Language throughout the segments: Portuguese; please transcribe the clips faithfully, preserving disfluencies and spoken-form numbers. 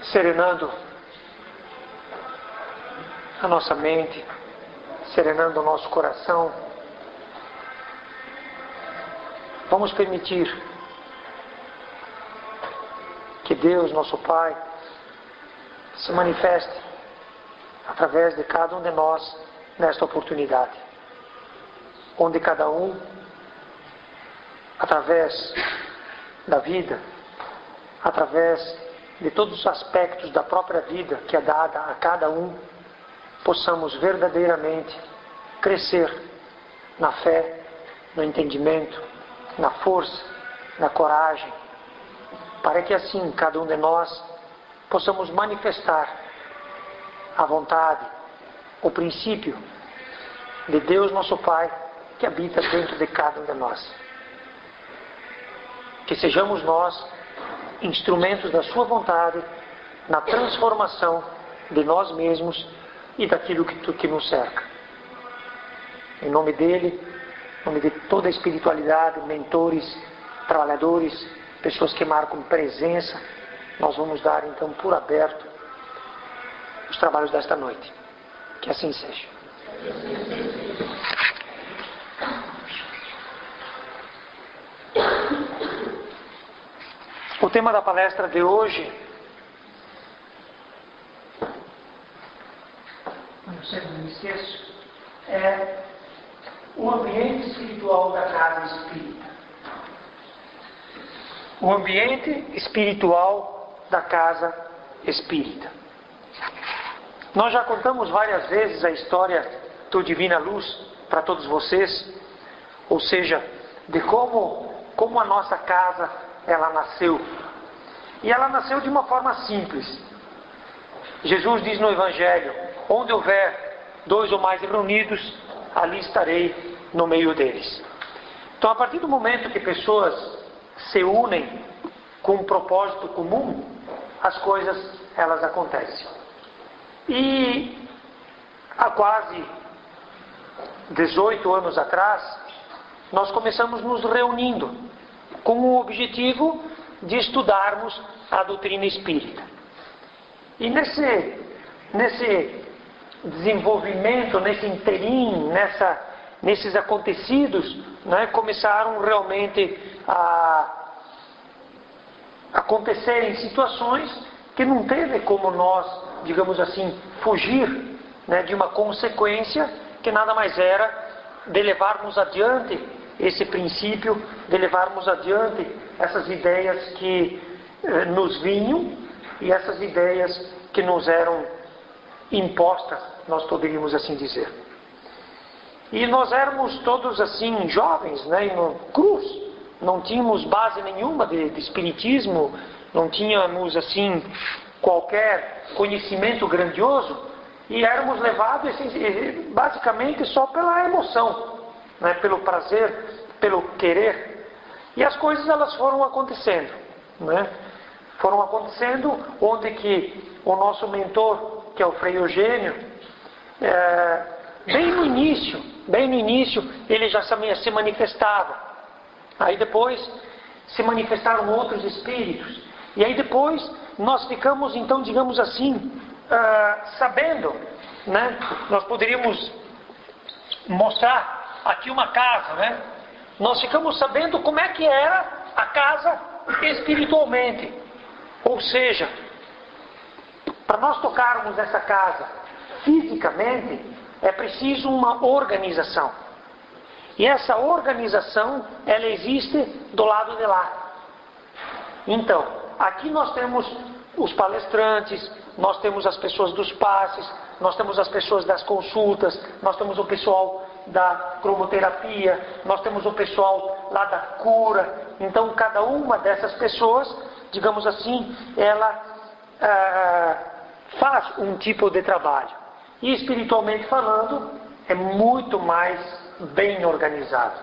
serenando a nossa mente, serenando o nosso coração. Vamos permitir que Deus, nosso Pai, se manifeste através de cada um de nós nesta oportunidade, onde cada um, através da vida, através de todos os aspectos da própria vida que é dada a cada um, possamos verdadeiramente crescer na fé, no entendimento, na força, na coragem, para que assim cada um de nós possamos manifestar a vontade, o princípio de Deus nosso Pai que habita dentro de cada um de nós. Que sejamos nós instrumentos da sua vontade na transformação de nós mesmos e daquilo que, que nos cerca. Em nome dele, em nome de toda a espiritualidade, mentores, trabalhadores, pessoas que marcam presença, nós vamos dar então por aberto os trabalhos desta noite. Que assim seja. O tema da palestra de hoje, eu sempre me esqueço, é o ambiente espiritual da casa espírita. O ambiente espiritual da casa espírita. Nós já contamos várias vezes a história do Divina Luz para todos vocês, ou seja, de como, como a nossa casa ela nasceu. E ela nasceu de uma forma simples. Jesus diz no Evangelho: onde houver dois ou mais reunidos, ali estarei no meio deles. Então, a partir do momento que pessoas se unem com um propósito comum, as coisas elas acontecem. E há quase dezoito anos atrás, nós começamos nos reunindo com o objetivo de estudarmos a doutrina espírita. E nesse, nesse desenvolvimento, nesse interim, nessa, nesses acontecidos, né, começaram realmente a acontecerem situações que não teve como nós, digamos assim, fugir, né, de uma consequência que nada mais era de levarmos adiante esse princípio, de levarmos adiante essas ideias que eh, nos vinham e essas ideias que nos eram impostas, nós poderíamos assim dizer. E nós éramos todos assim jovens, né, no cruz, não tínhamos base nenhuma de, de espiritismo, não tínhamos assim qualquer conhecimento grandioso e éramos levados basicamente só pela emoção, né, pelo prazer, pelo querer. E as coisas elas foram acontecendo, né? Foram acontecendo onde que o nosso mentor, que é o Frei Eugênio, é, bem no início, bem no início, ele já se manifestava. Aí depois se manifestaram outros espíritos. E aí depois nós ficamos, então, digamos assim, uh, sabendo, né? Nós poderíamos mostrar aqui uma casa, né? Nós ficamos sabendo como é que era a casa espiritualmente. Ou seja, para nós tocarmos essa casa fisicamente, é preciso uma organização. E essa organização, ela existe do lado de lá. Então, aqui nós temos os palestrantes, nós temos as pessoas dos passes, nós temos as pessoas das consultas, nós temos o pessoal da cromoterapia, nós temos o pessoal lá da cura. Então, cada uma dessas pessoas, digamos assim, ela ah, faz um tipo de trabalho. E espiritualmente falando, é muito mais bem organizado.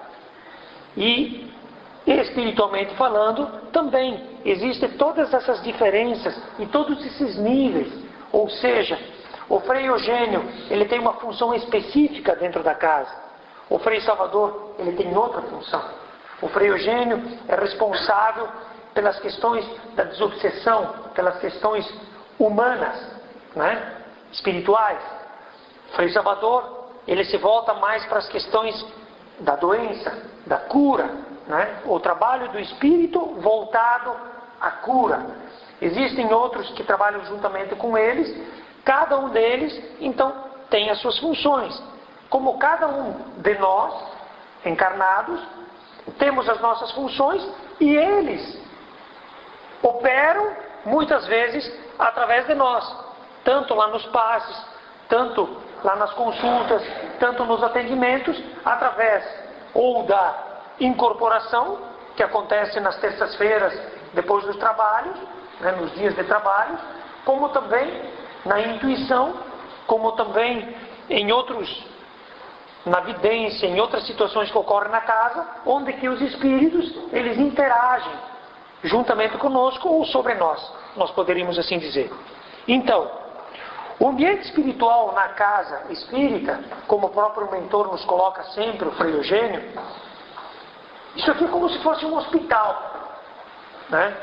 E espiritualmente falando, também existem todas essas diferenças e todos esses níveis. Ou seja, o Frei Eugênio, ele tem uma função específica dentro da casa. O Frei Salvador, ele tem outra função. O Frei Eugênio é responsável pelas questões da desobsessão, pelas questões humanas, né? Espirituais. Frei Salvador, ele se volta mais para as questões da doença, da cura, né? O trabalho do Espírito voltado à cura. Existem outros que trabalham juntamente com eles, cada um deles, então, tem as suas funções. Como cada um de nós, encarnados, temos as nossas funções e eles operam, muitas vezes, através de nós. Tanto lá nos passes, tanto lá nas consultas, tanto nos atendimentos, através ou da incorporação, que acontece nas terças-feiras, depois dos trabalhos, né, nos dias de trabalho, como também na intuição, como também em outros, na vidência, em outras situações que ocorrem na casa, onde que os espíritos, eles interagem juntamente conosco ou sobre nós, nós poderíamos assim dizer. Então, o ambiente espiritual na casa espírita, como o próprio mentor nos coloca sempre, o Frei Eugênio, isso aqui é como se fosse um hospital, né?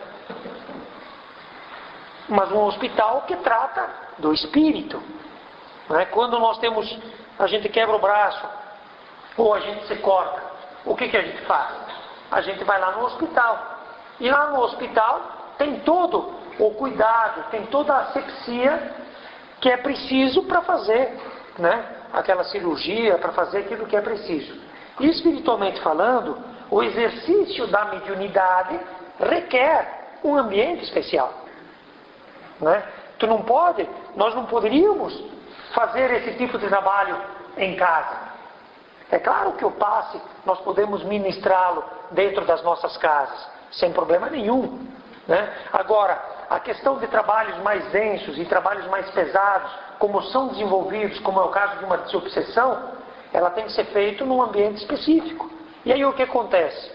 Mas um hospital que trata do espírito, né? Quando nós temos, a gente quebra o braço, ou a gente se corta, o que, que a gente faz? A gente vai lá no hospital. E lá no hospital tem todo o cuidado, tem toda a asepsia que é preciso para fazer, né, aquela cirurgia, para fazer aquilo que é preciso. E espiritualmente falando, o exercício da mediunidade requer um ambiente especial, né? Tu não pode, nós não poderíamos fazer esse tipo de trabalho em casa. É claro que o passe nós podemos ministrá-lo dentro das nossas casas, sem problema nenhum, né? Agora, a questão de trabalhos mais densos e trabalhos mais pesados, como são desenvolvidos, como é o caso de uma desobsessão, ela tem que ser feita num ambiente específico. E aí o que acontece?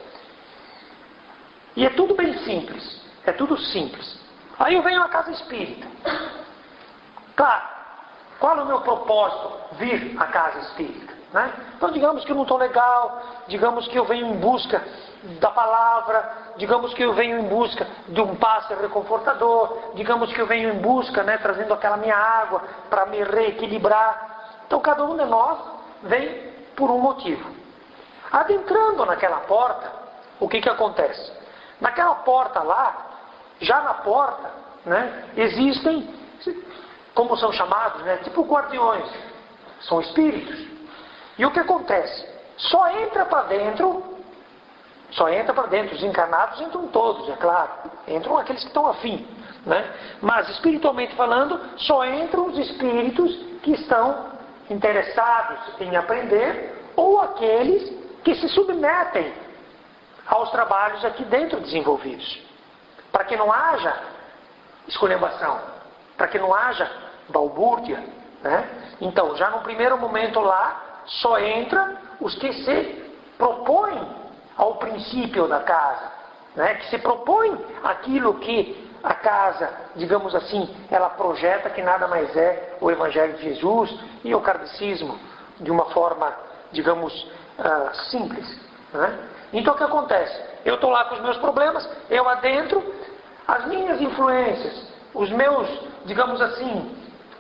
E é tudo bem simples, é tudo simples. Aí eu venho à casa espírita. Claro, qual é o meu propósito? Vir à casa espírita, né? Então digamos que eu não estou legal, digamos que eu venho em busca da palavra, digamos que eu venho em busca de um passe reconfortador, digamos que eu venho em busca, né, trazendo aquela minha água para me reequilibrar. Então cada um de nós vem por um motivo. Adentrando naquela porta, o que que acontece? Naquela porta lá, já na porta, né, existem, como são chamados, né, tipo guardiões, são espíritos. E o que acontece? Só entra para dentro, só entra para dentro, os encarnados entram todos, é claro, entram aqueles que estão afim, né? Mas espiritualmente falando, só entram os espíritos que estão interessados em aprender ou aqueles que se submetem aos trabalhos aqui dentro desenvolvidos, para que não haja esculhambação, para que não haja balbúrdia, né? Então, já no primeiro momento lá, só entra os que se propõem ao princípio da casa, né? Que se propõem aquilo que a casa, digamos assim, ela projeta, que nada mais é o Evangelho de Jesus e o kardecismo, de uma forma, digamos, uh, simples, né? Então o que acontece? Eu estou lá com os meus problemas, eu adentro, as minhas influências, os meus, digamos assim,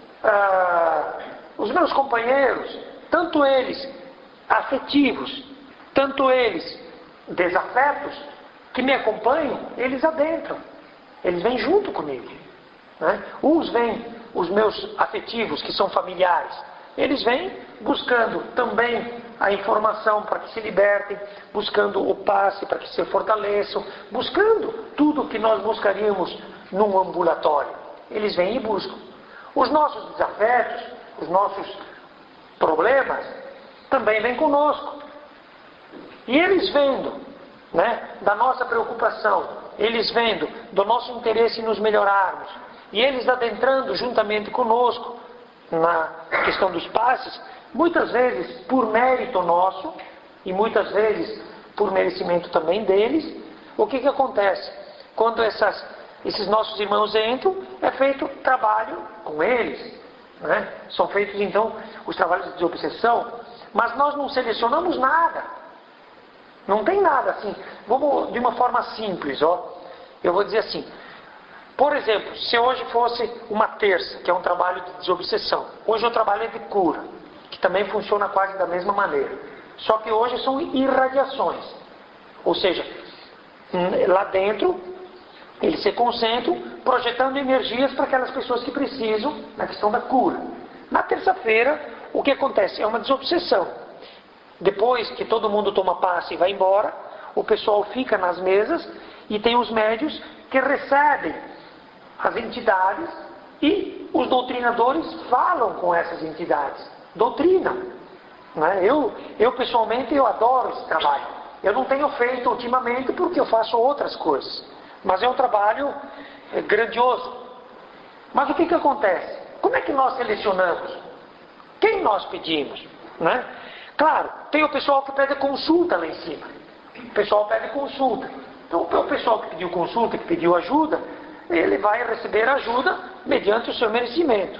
uh, os meus companheiros, tanto eles afetivos, tanto eles desafetos, que me acompanham, eles adentram, eles vêm junto comigo, né? Uns vêm, os meus afetivos, que são familiares, eles vêm buscando também a informação para que se libertem, buscando o passe para que se fortaleçam, buscando tudo que nós buscaríamos num ambulatório. Eles vêm e buscam. Os nossos desafetos, os nossos problemas, também vêm conosco. E eles vendo, né, da nossa preocupação, eles vendo do nosso interesse em nos melhorarmos, e eles adentrando juntamente conosco na questão dos passes, muitas vezes por mérito nosso, e muitas vezes por merecimento também deles, o que que acontece? Quando essas, esses nossos irmãos entram, é feito trabalho com eles, né? São feitos então os trabalhos de desobsessão, mas nós não selecionamos nada. Não tem nada assim. Vamos de uma forma simples, ó. Eu vou dizer assim. Por exemplo, se hoje fosse uma terça, que é um trabalho de desobsessão. Hoje o trabalho é de cura, que também funciona quase da mesma maneira. Só que hoje são irradiações. Ou seja, lá dentro, eles se concentram projetando energias para aquelas pessoas que precisam na questão da cura. Na terça-feira, o que acontece? É uma desobsessão. Depois que todo mundo toma passe e vai embora, o pessoal fica nas mesas e tem os médios que recebem as entidades e os doutrinadores falam com essas entidades. Doutrinam. Né? Eu, eu pessoalmente eu adoro esse trabalho. Eu não tenho feito ultimamente porque eu faço outras coisas. Mas é um trabalho grandioso. Mas o que, que acontece? Como é que nós selecionamos? Quem nós pedimos? Né? Claro, tem o pessoal que pede consulta lá em cima. O pessoal pede consulta. Então o pessoal que pediu consulta, que pediu ajuda, ele vai receber ajuda mediante o seu merecimento.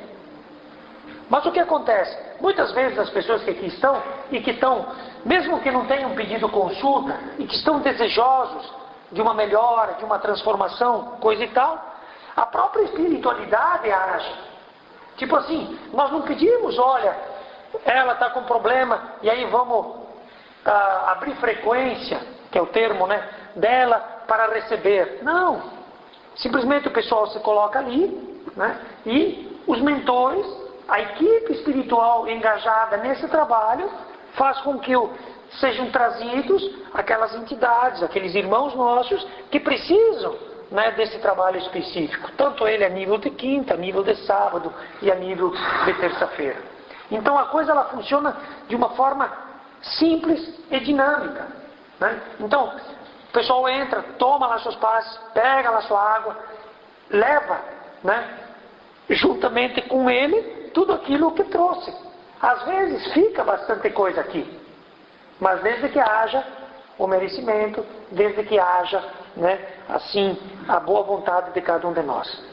Mas o que acontece? Muitas vezes as pessoas que aqui estão, e que estão, mesmo que não tenham pedido consulta, e que estão desejosos de uma melhora, de uma transformação, coisa e tal, a própria espiritualidade age. Tipo assim, nós não pedimos, olha, ela está com problema, e aí vamos ah, abrir frequência, que é o termo, né, dela, para receber. Não. Simplesmente o pessoal se coloca ali, né, e os mentores, a equipe espiritual engajada nesse trabalho, faz com que o, sejam trazidos aquelas entidades, aqueles irmãos nossos que precisam, né, desse trabalho específico. Tanto ele a nível de quinta, a nível de sábado e a nível de terça-feira. Então a coisa ela funciona de uma forma simples e dinâmica. Né? Então o pessoal entra, toma lá seus passes, pega lá sua água, leva, né, juntamente com ele tudo aquilo que trouxe. Às vezes fica bastante coisa aqui, mas desde que haja o merecimento, desde que haja, né, assim, a boa vontade de cada um de nós.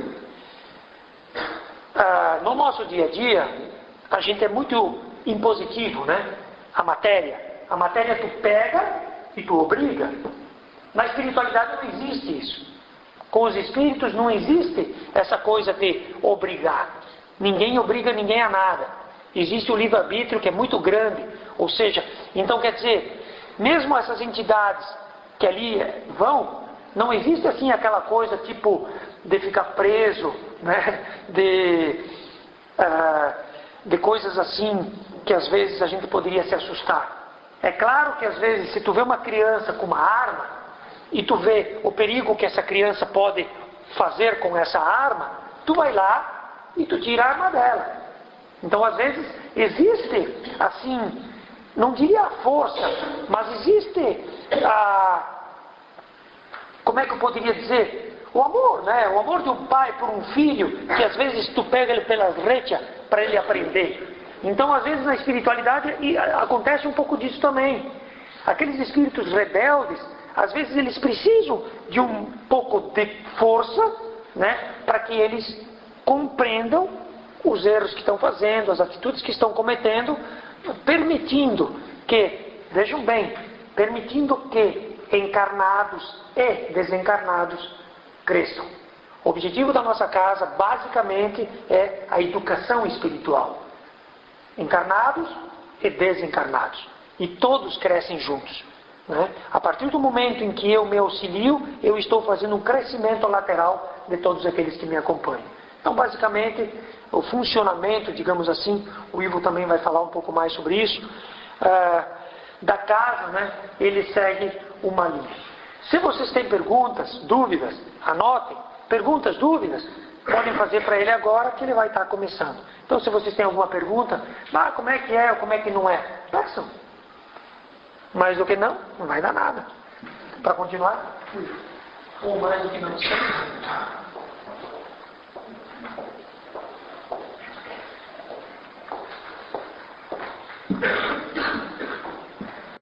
Ah, no nosso dia a dia, a gente é muito impositivo, né? A matéria. A matéria tu pega e tu obriga. Na espiritualidade não existe isso. Com os espíritos não existe essa coisa de obrigar. Ninguém obriga ninguém a nada. Existe o livre-arbítrio que é muito grande. Ou seja, então quer dizer, mesmo essas entidades que ali vão, não existe assim aquela coisa tipo de ficar preso, né? de, uh, de coisas assim que às vezes a gente poderia se assustar. É claro que às vezes se tu vê uma criança com uma arma e tu vê o perigo que essa criança pode fazer com essa arma, tu vai lá e tu tira a arma dela. Então às vezes existe assim, não diria a força, mas existe a, como é que eu poderia dizer? O amor, né? O amor de um pai por um filho, que às vezes tu pega ele pelas rédeas para ele aprender. Então às vezes na espiritualidade acontece um pouco disso também. Aqueles espíritos rebeldes, às vezes eles precisam de um pouco de força, né? Para que eles compreendam os erros que estão fazendo, as atitudes que estão cometendo, permitindo que, vejam bem, permitindo que encarnados e desencarnados cresçam. O objetivo da nossa casa, basicamente, é a educação espiritual. Encarnados e desencarnados. E todos crescem juntos. Né? A partir do momento em que eu me auxilio, eu estou fazendo um crescimento lateral de todos aqueles que me acompanham. Então, basicamente, o funcionamento, digamos assim, o Ivo também vai falar um pouco mais sobre isso, uh, da casa, né, ele segue uma linha. Se vocês têm perguntas, dúvidas, anotem. Perguntas, dúvidas, podem fazer para ele agora que ele vai estar começando. Então, se vocês têm alguma pergunta, ah, como é que é ou como é que não é, peçam. Mais do que não, não vai dar nada. Para continuar? Ou mais do que não sei.